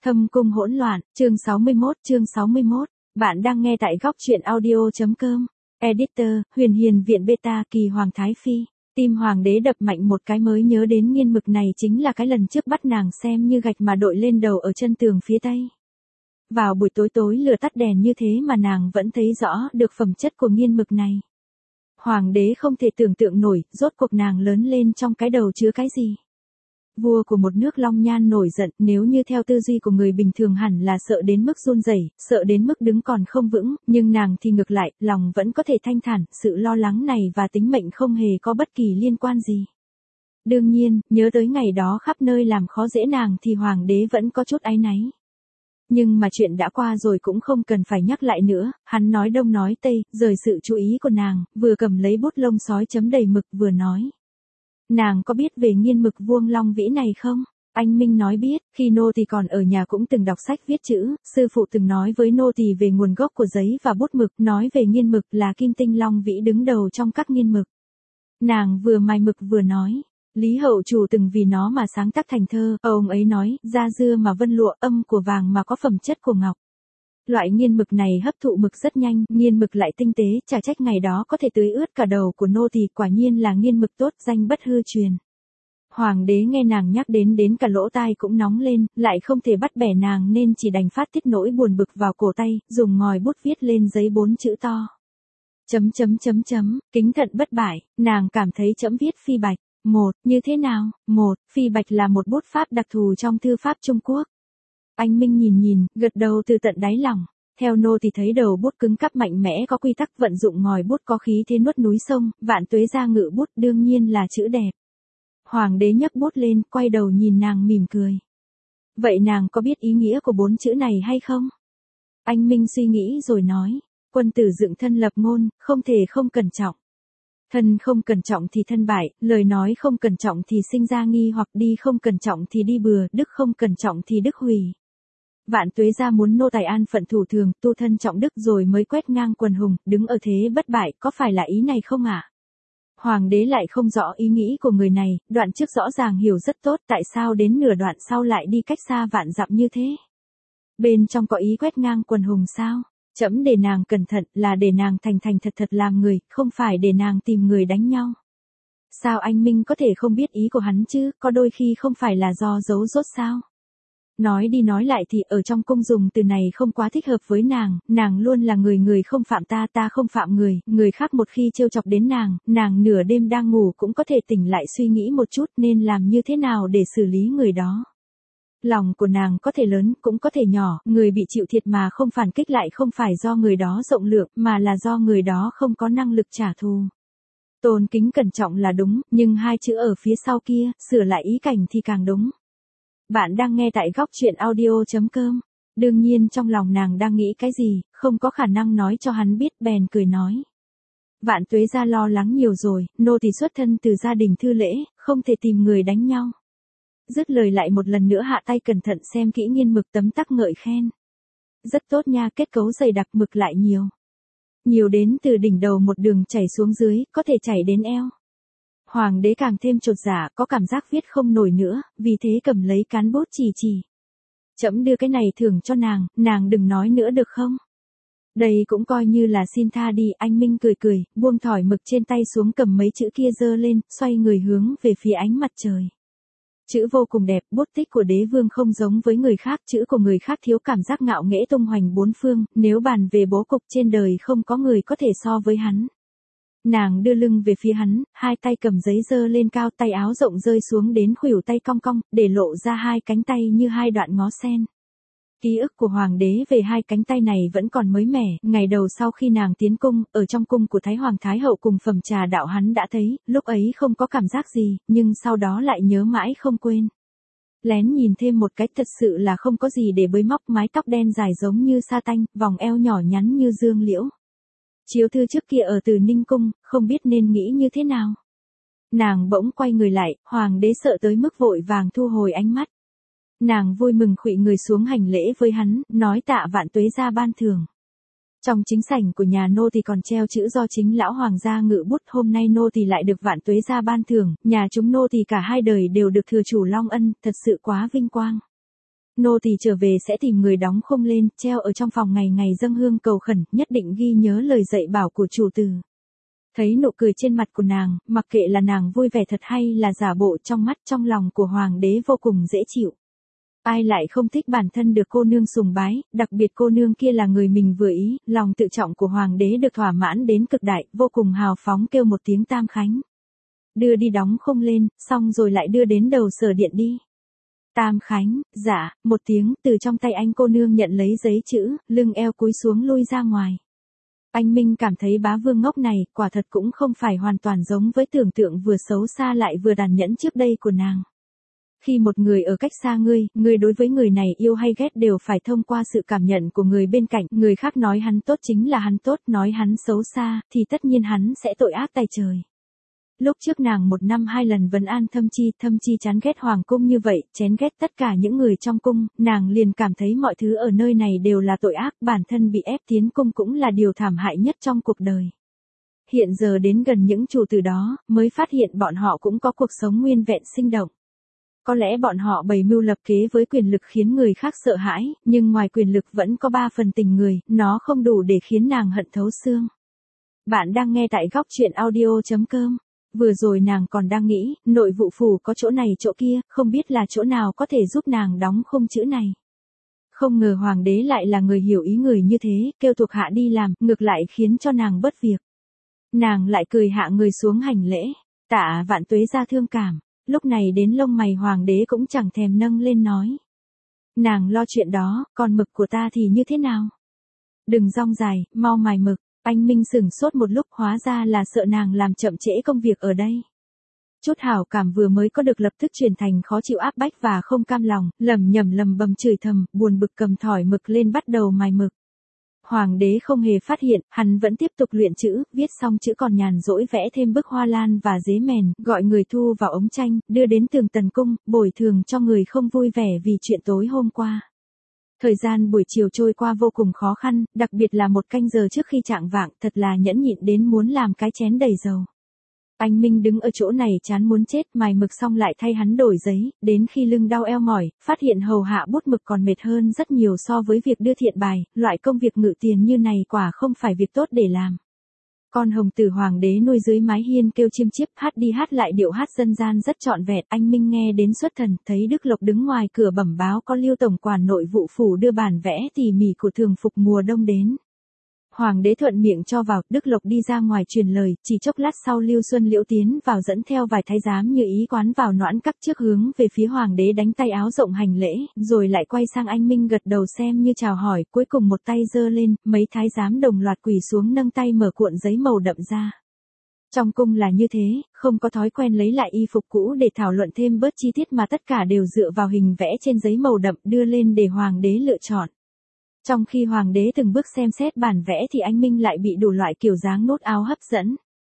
Thâm cung hỗn loạn, chương 61, bạn đang nghe tại góc truyện audio.com. Editor, Huyền Hiền Viện Beta Kỳ Hoàng Thái Phi. Tim hoàng đế đập mạnh một cái mới nhớ đến nghiên mực này chính là cái lần trước bắt nàng xem như gạch mà đội lên đầu ở chân tường phía tây. Vào buổi tối tối lửa tắt đèn như thế mà nàng vẫn thấy rõ được phẩm chất của nghiên mực này. Hoàng đế không thể tưởng tượng nổi, rốt cuộc nàng lớn lên trong cái đầu chứa cái gì. Vua của một nước Long Nhan nổi giận, nếu như theo tư duy của người bình thường hẳn là sợ đến mức run rẩy, sợ đến mức đứng còn không vững, nhưng nàng thì ngược lại, lòng vẫn có thể thanh thản, sự lo lắng này và tính mệnh không hề có bất kỳ liên quan gì. Đương nhiên, nhớ tới ngày đó khắp nơi làm khó dễ nàng thì hoàng đế vẫn có chút áy náy. Nhưng mà chuyện đã qua rồi cũng không cần phải nhắc lại nữa, hắn nói đông nói tây, rời sự chú ý của nàng, vừa cầm lấy bút lông sói chấm đầy mực vừa nói. Nàng có biết về nghiên mực vuông long vĩ này không? Anh Minh nói biết, khi nô tỳ còn ở nhà cũng từng đọc sách viết chữ, sư phụ từng nói với nô tỳ về nguồn gốc của giấy và bút mực, nói về nghiên mực là kim tinh long vĩ đứng đầu trong các nghiên mực. Nàng vừa mài mực vừa nói, Lý Hậu Chủ từng vì nó mà sáng tác thành thơ, ông ấy nói, da dưa mà vân lụa, âm của vàng mà có phẩm chất của ngọc. Loại nghiên mực này hấp thụ mực rất nhanh, nghiên mực lại tinh tế, chả trách ngày đó có thể tưới ướt cả đầu của nô tỳ, quả nhiên là nghiên mực tốt, danh bất hư truyền. Hoàng đế nghe nàng nhắc đến cả lỗ tai cũng nóng lên, lại không thể bắt bẻ nàng nên chỉ đành phát tiết nỗi buồn bực vào cổ tay, dùng ngòi bút viết lên giấy 4 chữ to. Kính thận bất bại, nàng cảm thấy chấm viết phi bạch. Như thế nào? Phi bạch là một bút pháp đặc thù trong thư pháp Trung Quốc. Anh Minh nhìn, gật đầu từ tận đáy lòng. Theo nô thì thấy đầu bút cứng cắp mạnh mẽ có quy tắc vận dụng ngòi bút có khí thế nuốt núi sông, vạn tuế ra ngự bút đương nhiên là chữ đẹp. Hoàng đế nhấc bút lên, quay đầu nhìn nàng mỉm cười. Vậy nàng có biết ý nghĩa của 4 chữ này hay không? Anh Minh suy nghĩ rồi nói, quân tử dựng thân lập ngôn, không thể không cẩn trọng. Thân không cẩn trọng thì thân bại, lời nói không cẩn trọng thì sinh ra nghi hoặc đi không cẩn trọng thì đi bừa, đức không cẩn trọng thì đức hủy. Vạn tuế gia muốn nô tài an phận thủ thường, tu thân trọng đức rồi mới quét ngang quần hùng, đứng ở thế bất bại, có phải là ý này không ạ? Hoàng đế lại không rõ ý nghĩ của người này, đoạn trước rõ ràng hiểu rất tốt, tại sao đến nửa đoạn sau lại đi cách xa vạn dặm như thế? Bên trong có ý quét ngang quần hùng sao? Chấm để nàng cẩn thận là để nàng thành thật làm người, không phải để nàng tìm người đánh nhau. Sao anh Minh có thể không biết ý của hắn chứ, có đôi khi không phải là do giấu rốt sao? Nói đi nói lại thì ở trong cung dùng từ này không quá thích hợp với nàng luôn là người không phạm ta, ta không phạm người khác một khi trêu chọc đến nàng nửa đêm đang ngủ cũng có thể tỉnh lại suy nghĩ một chút nên làm như thế nào để xử lý người đó. Lòng của nàng có thể lớn cũng có thể nhỏ, người bị chịu thiệt mà không phản kích lại không phải do người đó rộng lượng mà là do người đó không có năng lực trả thù. Tôn kính cẩn trọng là đúng, nhưng hai chữ ở phía sau kia, sửa lại ý cảnh thì càng đúng. Bạn đang nghe tại góc truyện audio.com. Đương nhiên trong lòng nàng đang nghĩ cái gì, không có khả năng nói cho hắn biết bèn cười nói. Vạn tuế gia lo lắng nhiều rồi, nô tỳ xuất thân từ gia đình thư lễ, không thể tìm người đánh nhau. Dứt lời lại một lần nữa hạ tay cẩn thận xem kỹ nghiên mực tấm tắc ngợi khen. Rất tốt nha, kết cấu dày đặc mực lại nhiều. Nhiều đến từ đỉnh đầu một đường chảy xuống dưới, có thể chảy đến eo. Hoàng đế càng thêm chột dạ, có cảm giác viết không nổi nữa, vì thế cầm lấy cán bút chỉ. Chấm đưa cái này thưởng cho nàng đừng nói nữa được không? Đây cũng coi như là xin tha đi, anh Minh cười, buông thỏi mực trên tay xuống cầm mấy chữ kia giơ lên, xoay người hướng về phía ánh mặt trời. Chữ vô cùng đẹp, bút tích của đế vương không giống với người khác, chữ của người khác thiếu cảm giác ngạo nghễ tung hoành bốn phương, nếu bàn về bố cục trên đời không có người có thể so với hắn. Nàng đưa lưng về phía hắn, hai tay cầm giấy giơ lên cao, tay áo rộng rơi xuống đến khuỷu tay cong cong, để lộ ra hai cánh tay như hai đoạn ngó sen. Ký ức của hoàng đế về hai cánh tay này vẫn còn mới mẻ, ngày đầu sau khi nàng tiến cung, ở trong cung của Thái Hoàng Thái Hậu cùng phẩm trà đạo hắn đã thấy, lúc ấy không có cảm giác gì, nhưng sau đó lại nhớ mãi không quên. Lén nhìn thêm một cái thật sự là không có gì để bới móc, mái tóc đen dài giống như sa tanh, vòng eo nhỏ nhắn như dương liễu. Chiếu thư trước kia ở Từ Ninh Cung, không biết nên nghĩ như thế nào. Nàng bỗng quay người lại, hoàng đế sợ tới mức vội vàng thu hồi ánh mắt. Nàng vui mừng khuỵu người xuống hành lễ với hắn, nói tạ vạn tuế gia ban thưởng. Trong chính sảnh của nhà nô thì còn treo chữ do chính lão hoàng gia ngự bút, hôm nay nô thì lại được vạn tuế gia ban thưởng, nhà chúng nô thì cả hai đời đều được thừa chủ long ân, thật sự quá vinh quang. Nô tỳ trở về sẽ tìm người đóng khung lên, treo ở trong phòng ngày ngày dâng hương cầu khẩn, nhất định ghi nhớ lời dạy bảo của chủ tử. Thấy nụ cười trên mặt của nàng, mặc kệ là nàng vui vẻ thật hay là giả bộ, trong mắt trong lòng của hoàng đế vô cùng dễ chịu. Ai lại không thích bản thân được cô nương sùng bái, đặc biệt cô nương kia là người mình vừa ý, lòng tự trọng của hoàng đế được thỏa mãn đến cực đại, vô cùng hào phóng kêu một tiếng tam khánh. Đưa đi đóng khung lên, xong rồi lại đưa đến đầu sở điện đi. Tam khánh, dạ, một tiếng, từ trong tay anh cô nương nhận lấy giấy chữ, lưng eo cúi xuống lui ra ngoài. Anh Minh cảm thấy bá vương ngốc này, quả thật cũng không phải hoàn toàn giống với tưởng tượng vừa xấu xa lại vừa tàn nhẫn trước đây của nàng. Khi một người ở cách xa ngươi đối với người này yêu hay ghét đều phải thông qua sự cảm nhận của người bên cạnh, người khác nói hắn tốt chính là hắn tốt, nói hắn xấu xa, thì tất nhiên hắn sẽ tội ác tày trời. Lúc trước nàng 1 năm 2 lần vấn an Thâm Chi chán ghét hoàng cung như vậy, chán ghét tất cả những người trong cung, nàng liền cảm thấy mọi thứ ở nơi này đều là tội ác, bản thân bị ép tiến cung cũng là điều thảm hại nhất trong cuộc đời. Hiện giờ đến gần những chủ tử đó, mới phát hiện bọn họ cũng có cuộc sống nguyên vẹn sinh động. Có lẽ bọn họ bày mưu lập kế với quyền lực khiến người khác sợ hãi, nhưng ngoài quyền lực vẫn có 3 phần tình người, nó không đủ để khiến nàng hận thấu xương. Bạn đang nghe tại góc truyện audio.com. Vừa rồi nàng còn đang nghĩ, nội vụ phủ có chỗ này chỗ kia, không biết là chỗ nào có thể giúp nàng đóng khung chữ này. Không ngờ hoàng đế lại là người hiểu ý người như thế, kêu thuộc hạ đi làm, ngược lại khiến cho nàng bớt việc. Nàng lại cười hạ người xuống hành lễ, Tạ Vạn Tuế ra thương cảm, lúc này đến lông mày hoàng đế cũng chẳng thèm nâng lên nói. Nàng lo chuyện đó, còn mực của ta thì như thế nào? Đừng rong dài, mau mài mực. Anh Minh sửng sốt một lúc, hóa ra là sợ nàng làm chậm trễ công việc ở đây. Chút hảo cảm vừa mới có được lập tức chuyển thành khó chịu áp bách và không cam lòng, lầm bầm chửi thầm, buồn bực cầm thỏi mực lên bắt đầu mài mực. Hoàng đế không hề phát hiện, hắn vẫn tiếp tục luyện chữ, viết xong chữ còn nhàn rỗi vẽ thêm bức hoa lan và dế mèn, gọi người thu vào ống tranh, đưa đến tường tần cung, bồi thường cho người không vui vẻ vì chuyện tối hôm qua. Thời gian buổi chiều trôi qua vô cùng khó khăn, đặc biệt là 1 canh giờ trước khi chạng vạng, thật là nhẫn nhịn đến muốn làm cái chén đầy dầu. Anh Minh đứng ở chỗ này chán muốn chết, mài mực xong lại thay hắn đổi giấy, đến khi lưng đau eo mỏi, phát hiện hầu hạ bút mực còn mệt hơn rất nhiều so với việc đưa thiện bài, loại công việc ngự tiền như này quả không phải việc tốt để làm. Con hồng tử hoàng đế nuôi dưới mái hiên kêu chiêm chiếp, hát đi hát lại điệu hát dân gian rất trọn vẹn. Anh Minh nghe đến xuất thần, thấy Đức Lộc đứng ngoài cửa bẩm báo có Lưu tổng quản nội vụ phủ đưa bản vẽ tỉ mỉ của thường phục mùa đông đến. Hoàng đế thuận miệng cho vào, Đức Lộc đi ra ngoài truyền lời, chỉ chốc lát sau Lưu Xuân Liễu tiến vào dẫn theo vài thái giám như ý quán vào noãn các trước hướng về phía hoàng đế đánh tay áo rộng hành lễ, rồi lại quay sang anh Minh gật đầu xem như chào hỏi, cuối cùng một tay giơ lên, mấy thái giám đồng loạt quỳ xuống nâng tay mở cuộn giấy màu đậm ra. Trong cung là như thế, không có thói quen lấy lại y phục cũ để thảo luận thêm bớt chi tiết mà tất cả đều dựa vào hình vẽ trên giấy màu đậm đưa lên để hoàng đế lựa chọn. Trong khi hoàng đế từng bước xem xét bản vẽ thì anh Minh lại bị đủ loại kiểu dáng nốt áo hấp dẫn.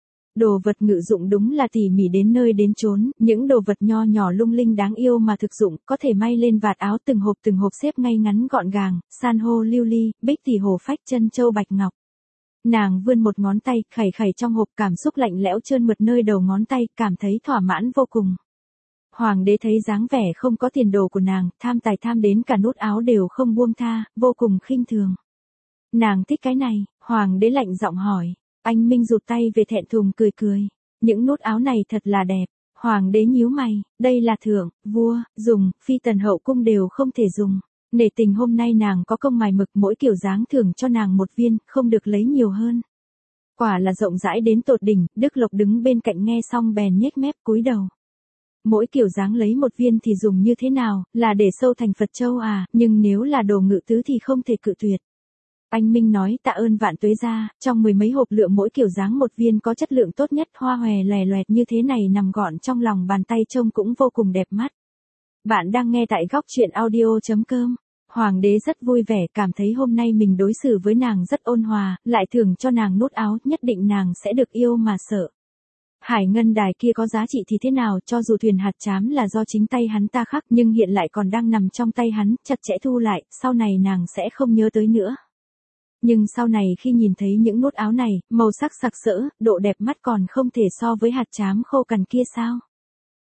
Đồ vật ngự dụng đúng là tỉ mỉ đến nơi đến chốn, những đồ vật nho nhỏ lung linh đáng yêu mà thực dụng, có thể may lên vạt áo từng hộp xếp ngay ngắn gọn gàng, san hô lưu ly, bích tỷ hồ phách chân châu bạch ngọc. Nàng vươn một ngón tay, khẩy trong hộp, cảm xúc lạnh lẽo trơn mượt nơi đầu ngón tay, cảm thấy thỏa mãn vô cùng. Hoàng đế thấy dáng vẻ không có tiền đồ của nàng, tham tài tham đến cả nút áo đều không buông tha, vô cùng khinh thường. Nàng thích cái này, hoàng đế lạnh giọng hỏi. Anh Minh rụt tay về thẹn thùng cười. Những nút áo này thật là đẹp. Hoàng đế nhíu mày, đây là thượng, vua, dùng, phi tần hậu cung đều không thể dùng. Nể tình hôm nay nàng có công mài mực, mỗi kiểu dáng thưởng cho nàng 1 viên, không được lấy nhiều hơn. Quả là rộng rãi đến tột đỉnh, Đức Lộc đứng bên cạnh nghe xong bèn nhếch mép cúi đầu. Mỗi kiểu dáng lấy 1 viên thì dùng như thế nào, là để sâu thành Phật châu à, nhưng nếu là đồ ngự tứ thì không thể cự tuyệt. Anh Minh nói tạ ơn Vạn Tuế gia, trong 10 mấy hộp lựa mỗi kiểu dáng 1 viên có chất lượng tốt nhất, hoa hòe lòe loẹt như thế này nằm gọn trong lòng bàn tay trông cũng vô cùng đẹp mắt. Bạn đang nghe tại góc truyện audio.com. Hoàng đế rất vui vẻ, cảm thấy hôm nay mình đối xử với nàng rất ôn hòa, lại thưởng cho nàng nút áo, nhất định nàng sẽ được yêu mà sợ. Hải ngân đài kia có giá trị thì thế nào, cho dù thuyền hạt chám là do chính tay hắn ta khắc, nhưng hiện lại còn đang nằm trong tay hắn, chặt chẽ thu lại, sau này nàng sẽ không nhớ tới nữa. Nhưng sau này khi nhìn thấy những nút áo này, màu sắc sặc sỡ, độ đẹp mắt còn không thể so với hạt chám khô cằn kia sao?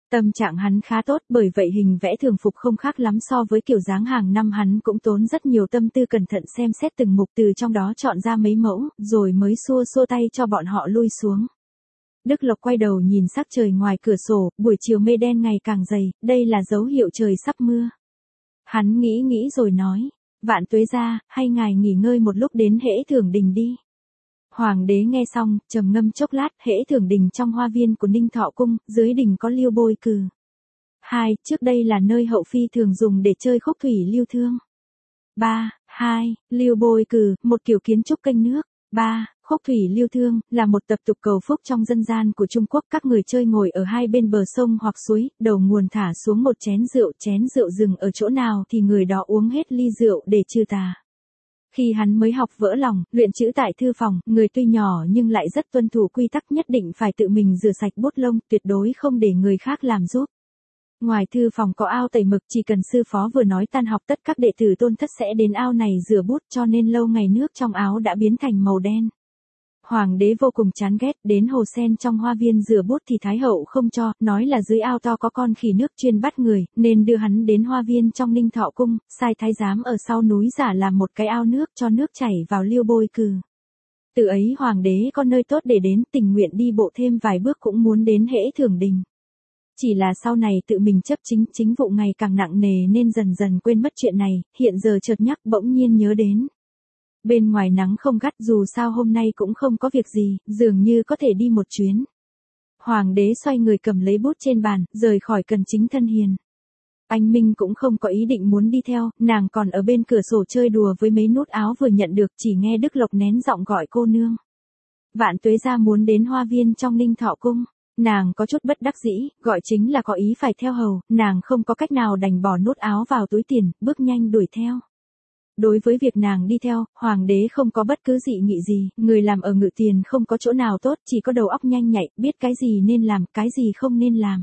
Tâm trạng hắn khá tốt, bởi vậy hình vẽ thường phục không khác lắm so với kiểu dáng hàng năm, hắn cũng tốn rất nhiều tâm tư cẩn thận xem xét từng mục, từ trong đó chọn ra mấy mẫu, rồi mới xua xua tay cho bọn họ lui xuống. Đức Lộc quay đầu nhìn sắc trời ngoài cửa sổ, buổi chiều mây đen ngày càng dày, đây là dấu hiệu trời sắp mưa. Hắn nghĩ nghĩ rồi nói, Vạn Tuế gia, hay ngài nghỉ ngơi một lúc đến Hễ Thưởng Đình đi. Hoàng đế nghe xong, trầm ngâm chốc lát, Hễ Thưởng Đình trong hoa viên của Ninh Thọ Cung, dưới đình có liêu bôi cừ. 2. Trước đây là nơi hậu phi thường dùng để chơi khúc thủy lưu thương. 3. Liêu bôi cừ, một kiểu kiến trúc kênh nước. 3. Khúc thủy lưu thương, là một tập tục cầu phúc trong dân gian của Trung Quốc. Các người chơi ngồi ở hai bên bờ sông hoặc suối, đầu nguồn thả xuống một chén rượu dừng ở chỗ nào thì người đó uống hết ly rượu để trừ tà. Khi hắn mới học vỡ lòng, luyện chữ tại thư phòng, người tuy nhỏ nhưng lại rất tuân thủ quy tắc, nhất định phải tự mình rửa sạch bút lông, tuyệt đối không để người khác làm giúp. Ngoài thư phòng có ao tẩy mực, chỉ cần sư phó vừa nói tan học tất các đệ tử tôn thất sẽ đến ao này rửa bút, cho nên lâu ngày nước trong áo đã biến thành màu đen. Hoàng đế vô cùng chán ghét, đến hồ sen trong hoa viên rửa bút thì Thái hậu không cho, nói là dưới ao to có con khỉ nước chuyên bắt người, nên đưa hắn đến hoa viên trong Ninh Thọ Cung, sai thái giám ở sau núi giả làm một cái ao nước cho nước chảy vào liêu bôi cừ. Từ ấy hoàng đế có nơi tốt để đến, tình nguyện đi bộ thêm vài bước cũng muốn đến Hễ Thưởng Đình. Chỉ là sau này tự mình chấp chính vụ ngày càng nặng nề nên dần dần quên mất chuyện này, hiện giờ chợt nhắc bỗng nhiên nhớ đến. Bên ngoài nắng không gắt, dù sao hôm nay cũng không có việc gì, dường như có thể đi một chuyến. Hoàng đế xoay người cầm lấy bút trên bàn, rời khỏi Cần Chính Thân Hiền. Anh Minh cũng không có ý định muốn đi theo, nàng còn ở bên cửa sổ chơi đùa với mấy nút áo vừa nhận được, chỉ nghe Đức Lộc nén giọng gọi cô nương. Vạn Tuế gia muốn đến hoa viên trong Ninh Thọ Cung. Nàng có chút bất đắc dĩ, gọi chính là có ý phải theo hầu, nàng không có cách nào đành bỏ nút áo vào túi tiền, bước nhanh đuổi theo. Đối với việc nàng đi theo, hoàng đế không có bất cứ dị nghị gì, người làm ở Ngự Tiền không có chỗ nào tốt, chỉ có đầu óc nhanh nhạy, biết cái gì nên làm, cái gì không nên làm.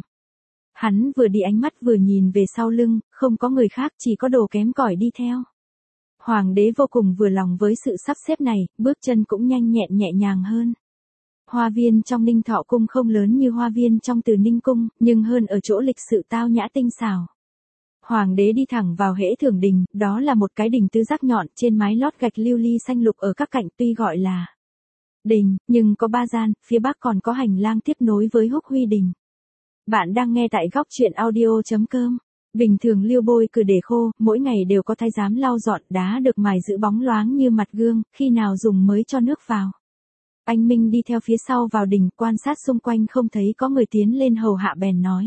Hắn vừa đi ánh mắt vừa nhìn về sau lưng, không có người khác, chỉ có đồ kém cỏi đi theo. Hoàng đế vô cùng vừa lòng với sự sắp xếp này, bước chân cũng nhanh nhẹn nhẹ nhàng hơn. Hoa viên trong Ninh Thọ Cung không lớn như hoa viên trong Từ Ninh Cung, nhưng hơn ở chỗ lịch sự tao nhã tinh xảo. Hoàng đế đi thẳng vào Hễ Thưởng Đình, đó là một cái đình tứ giác nhọn, trên mái lót gạch lưu ly xanh lục ở các cạnh, tuy gọi là đình, nhưng có 3 gian, phía bắc còn có hành lang tiếp nối với Húc Huy Đình. Bạn đang nghe tại góc truyện audio.com. Bình thường liêu bôi cừ để khô, mỗi ngày đều có thái giám lau dọn, đá được mài giữ bóng loáng như mặt gương, khi nào dùng mới cho nước vào. Anh Minh đi theo phía sau vào đình, quan sát xung quanh không thấy có người tiến lên hầu hạ bèn nói.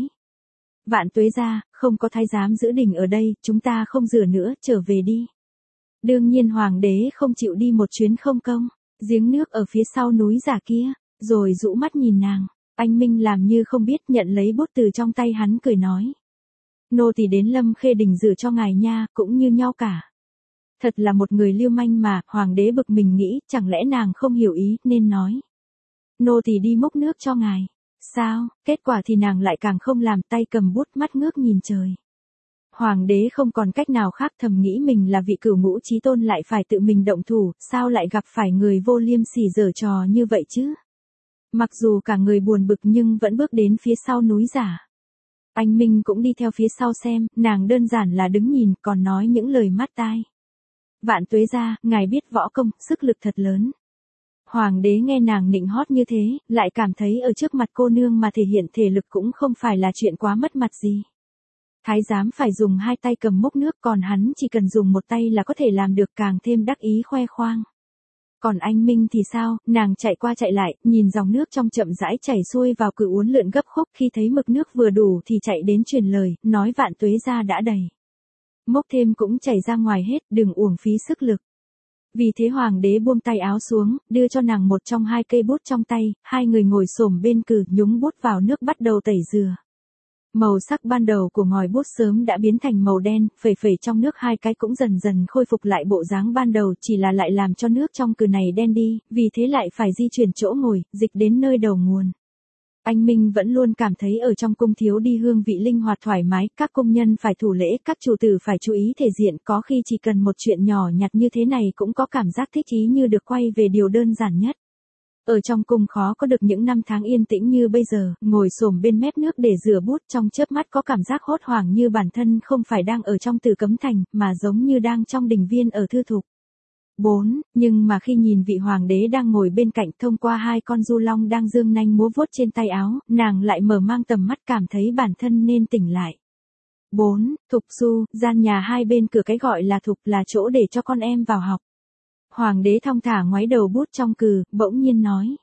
Vạn Tuế gia, không có thái giám giữ đình ở đây, chúng ta không rửa nữa, trở về đi. Đương nhiên hoàng đế không chịu đi một chuyến không công, giếng nước ở phía sau núi giả kia, rồi rũ mắt nhìn nàng. Anh Minh làm như không biết, nhận lấy bút từ trong tay hắn cười nói. Nô tỳ đến Lâm Khê Đình rửa cho ngài nha, cũng như nhau cả. Thật là một người lưu manh mà, hoàng đế bực mình nghĩ, chẳng lẽ nàng không hiểu ý, nên nói. Nô tỳ đi múc nước cho ngài. Sao, kết quả thì nàng lại càng không làm, tay cầm bút mắt ngước nhìn trời. Hoàng đế không còn cách nào khác, thầm nghĩ mình là vị cửu ngũ chí tôn lại phải tự mình động thủ, sao lại gặp phải người vô liêm sỉ giở trò như vậy chứ. Mặc dù cả người buồn bực nhưng vẫn bước đến phía sau núi giả. Anh Minh cũng đi theo phía sau xem, nàng đơn giản là đứng nhìn, còn nói những lời mát tai. Vạn Tuế gia, ngài biết võ công, sức lực thật lớn. Hoàng đế nghe nàng nịnh hót như thế, lại cảm thấy ở trước mặt cô nương mà thể hiện thể lực cũng không phải là chuyện quá mất mặt gì. Thái giám phải dùng 2 tay cầm múc nước, còn hắn chỉ cần dùng 1 tay là có thể làm được, càng thêm đắc ý khoe khoang. Còn anh Minh thì sao, nàng chạy qua chạy lại, nhìn dòng nước trong chậm rãi chảy xuôi vào, cứ uốn lượn gấp khúc, khi thấy mực nước vừa đủ thì chạy đến truyền lời, nói Vạn Tuế gia đã đầy. Mốc thêm cũng chảy ra ngoài hết, đừng uổng phí sức lực. Vì thế hoàng đế buông tay áo xuống, đưa cho nàng một trong 2 cây bút trong tay, hai người ngồi xổm bên cừ, nhúng bút vào nước bắt đầu tẩy rửa. Màu sắc ban đầu của ngòi bút sớm đã biến thành màu đen, phẩy phẩy trong nước 2 cái cũng dần dần khôi phục lại bộ dáng ban đầu, chỉ là lại làm cho nước trong cừ này đen đi, vì thế lại phải di chuyển chỗ ngồi, dịch đến nơi đầu nguồn. Anh Minh vẫn luôn cảm thấy ở trong cung thiếu đi hương vị linh hoạt thoải mái, các công nhân phải thủ lễ, các chủ tử phải chú ý thể diện, có khi chỉ cần một chuyện nhỏ nhặt như thế này cũng có cảm giác thích ý như được quay về điều đơn giản nhất. Ở trong cung khó có được những năm tháng yên tĩnh như bây giờ, ngồi xổm bên mép nước để rửa bút trong chớp mắt có cảm giác hốt hoảng như bản thân không phải đang ở trong Tử Cấm Thành, mà giống như đang trong đình viên ở Thư Thục. 4. Nhưng mà khi nhìn vị hoàng đế đang ngồi bên cạnh thông qua hai con du long đang dương nanh múa vuốt trên tay áo, nàng lại mở mang tầm mắt cảm thấy bản thân nên tỉnh lại. 4. Thục du, gian nhà hai bên cửa cái gọi là thục là chỗ để cho con em vào học. Hoàng đế thong thả ngoáy đầu bút trong cừ, bỗng nhiên nói.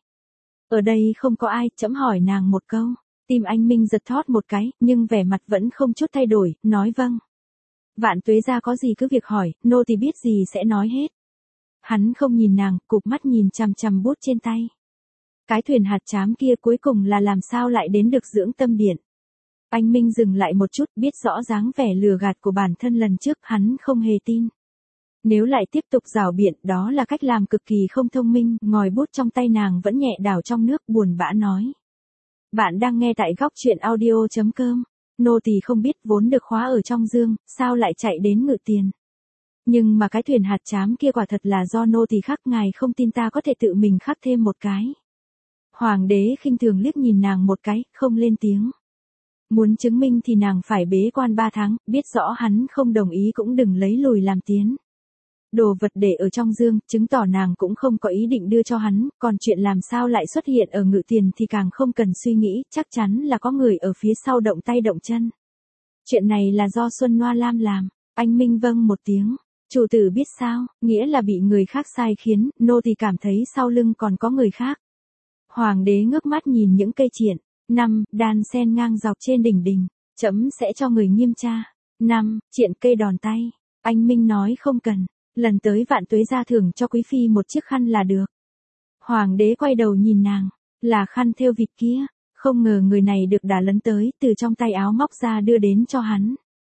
Ở đây không có ai, trẫm hỏi nàng một câu. Tim anh Minh giật thót một cái, nhưng vẻ mặt vẫn không chút thay đổi, nói vâng. Vạn Tuế gia có gì cứ việc hỏi, nô tỳ biết gì sẽ nói hết. Hắn không nhìn nàng, cụp mắt nhìn chằm chằm bút trên tay. Cái thuyền hạt chám kia cuối cùng là làm sao lại đến được Dưỡng Tâm Điện. Anh Minh dừng lại một chút, biết rõ dáng vẻ lừa gạt của bản thân lần trước, hắn không hề tin. Nếu lại tiếp tục rảo biện, đó là cách làm cực kỳ không thông minh, ngòi bút trong tay nàng vẫn nhẹ đảo trong nước, buồn bã nói. Bạn đang nghe tại góc truyện audio.com. Nô tỳ không biết, vốn được khóa ở trong dương, sao lại chạy đến Ngự Tiền. Nhưng mà cái thuyền hạt chám kia quả thật là do nô tỳ khắc, ngài không tin ta có thể tự mình khắc thêm một cái. Hoàng đế khinh thường liếc nhìn nàng một cái, không lên tiếng. Muốn chứng minh thì nàng phải bế quan 3 tháng, biết rõ hắn không đồng ý cũng đừng lấy lùi làm tiến. Đồ vật để ở trong dương, chứng tỏ nàng cũng không có ý định đưa cho hắn, còn chuyện làm sao lại xuất hiện ở Ngự Tiền thì càng không cần suy nghĩ, chắc chắn là có người ở phía sau động tay động chân. Chuyện này là do Xuân Noa Lam làm. Anh Minh vâng một tiếng. Chủ tử biết sao, nghĩa là bị người khác sai khiến, nô tỳ cảm thấy sau lưng còn có người khác. Hoàng đế ngước mắt nhìn những cây triện. 5. Đan sen ngang dọc trên đỉnh đình. Trẫm sẽ cho người nghiêm tra. 5. Triện cây đòn tay. Anh Minh nói không cần. Lần tới Vạn Tuế gia thưởng cho quý phi một chiếc khăn là được. Hoàng đế quay đầu nhìn nàng. Là khăn thêu vịt kia. Không ngờ người này được đà lấn tới, từ trong tay áo móc ra đưa đến cho hắn.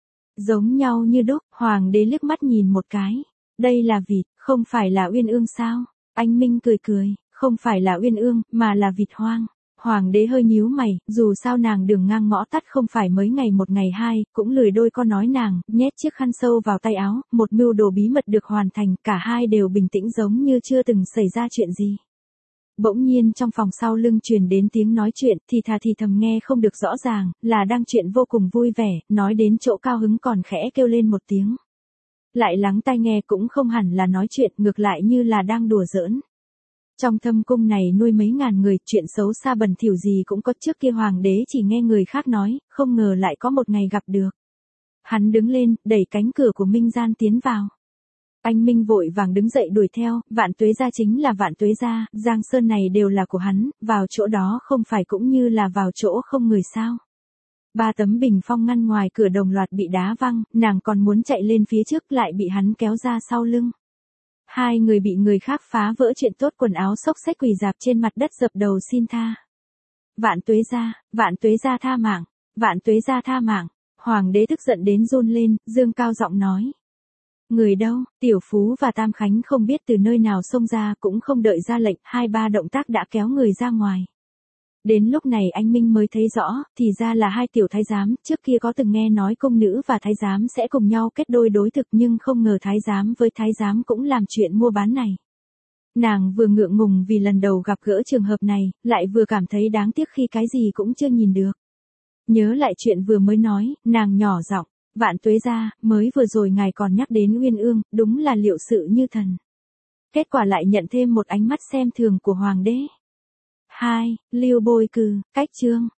Giống nhau như đúc, hoàng đế liếc mắt nhìn một cái. Đây là vịt, không phải là uyên ương sao? Anh Minh cười cười, không phải là uyên ương, mà là vịt hoang. Hoàng đế hơi nhíu mày, dù sao nàng đường ngang ngõ tắt không phải mấy ngày một ngày hai, cũng lười đôi con nói nàng, nhét chiếc khăn sâu vào tay áo, một mưu đồ bí mật được hoàn thành, cả hai đều bình tĩnh giống như chưa từng xảy ra chuyện gì. Bỗng nhiên trong phòng sau lưng truyền đến tiếng nói chuyện, thì thầm nghe không được rõ ràng, là đang chuyện vô cùng vui vẻ, nói đến chỗ cao hứng còn khẽ kêu lên một tiếng. Lại lắng tai nghe cũng không hẳn là nói chuyện, ngược lại như là đang đùa giỡn. Trong thâm cung này nuôi mấy ngàn người, chuyện xấu xa bẩn thỉu gì cũng có, trước kia hoàng đế chỉ nghe người khác nói, không ngờ lại có một ngày gặp được. Hắn đứng lên, đẩy cánh cửa của Minh gian tiến vào. Anh Minh vội vàng đứng dậy đuổi theo, Vạn Tuế gia chính là Vạn Tuế gia, Giang Sơn này đều là của hắn, vào chỗ đó không phải cũng như là vào chỗ không người sao. 3 tấm bình phong ngăn ngoài cửa đồng loạt bị đá văng, nàng còn muốn chạy lên phía trước lại bị hắn kéo ra sau lưng. 2 người bị người khác phá vỡ chuyện tốt, quần áo xốc xếch quỳ rạp trên mặt đất dập đầu xin tha. Vạn Tuế gia tha mạng, Vạn Tuế gia tha mạng. Hoàng đế tức giận đến run lên, dương cao giọng nói. Người đâu? Tiểu Phú và Tam Khánh không biết từ nơi nào xông ra, cũng không đợi ra lệnh, 2-3 động tác đã kéo người ra ngoài. Đến lúc này anh Minh mới thấy rõ, thì ra là 2 tiểu thái giám, trước kia có từng nghe nói cung nữ và thái giám sẽ cùng nhau kết đôi đối thực, nhưng không ngờ thái giám với thái giám cũng làm chuyện mua bán này. Nàng vừa ngượng ngùng vì lần đầu gặp gỡ trường hợp này, lại vừa cảm thấy đáng tiếc khi cái gì cũng chưa nhìn được. Nhớ lại chuyện vừa mới nói, nàng nhỏ giọng. Vạn Tuế gia, mới vừa rồi ngài còn nhắc đến uyên ương, đúng là liệu sự như thần. Kết quả lại nhận thêm một ánh mắt xem thường của hoàng đế. 2. Lưu Bôi Cừ, cách chương.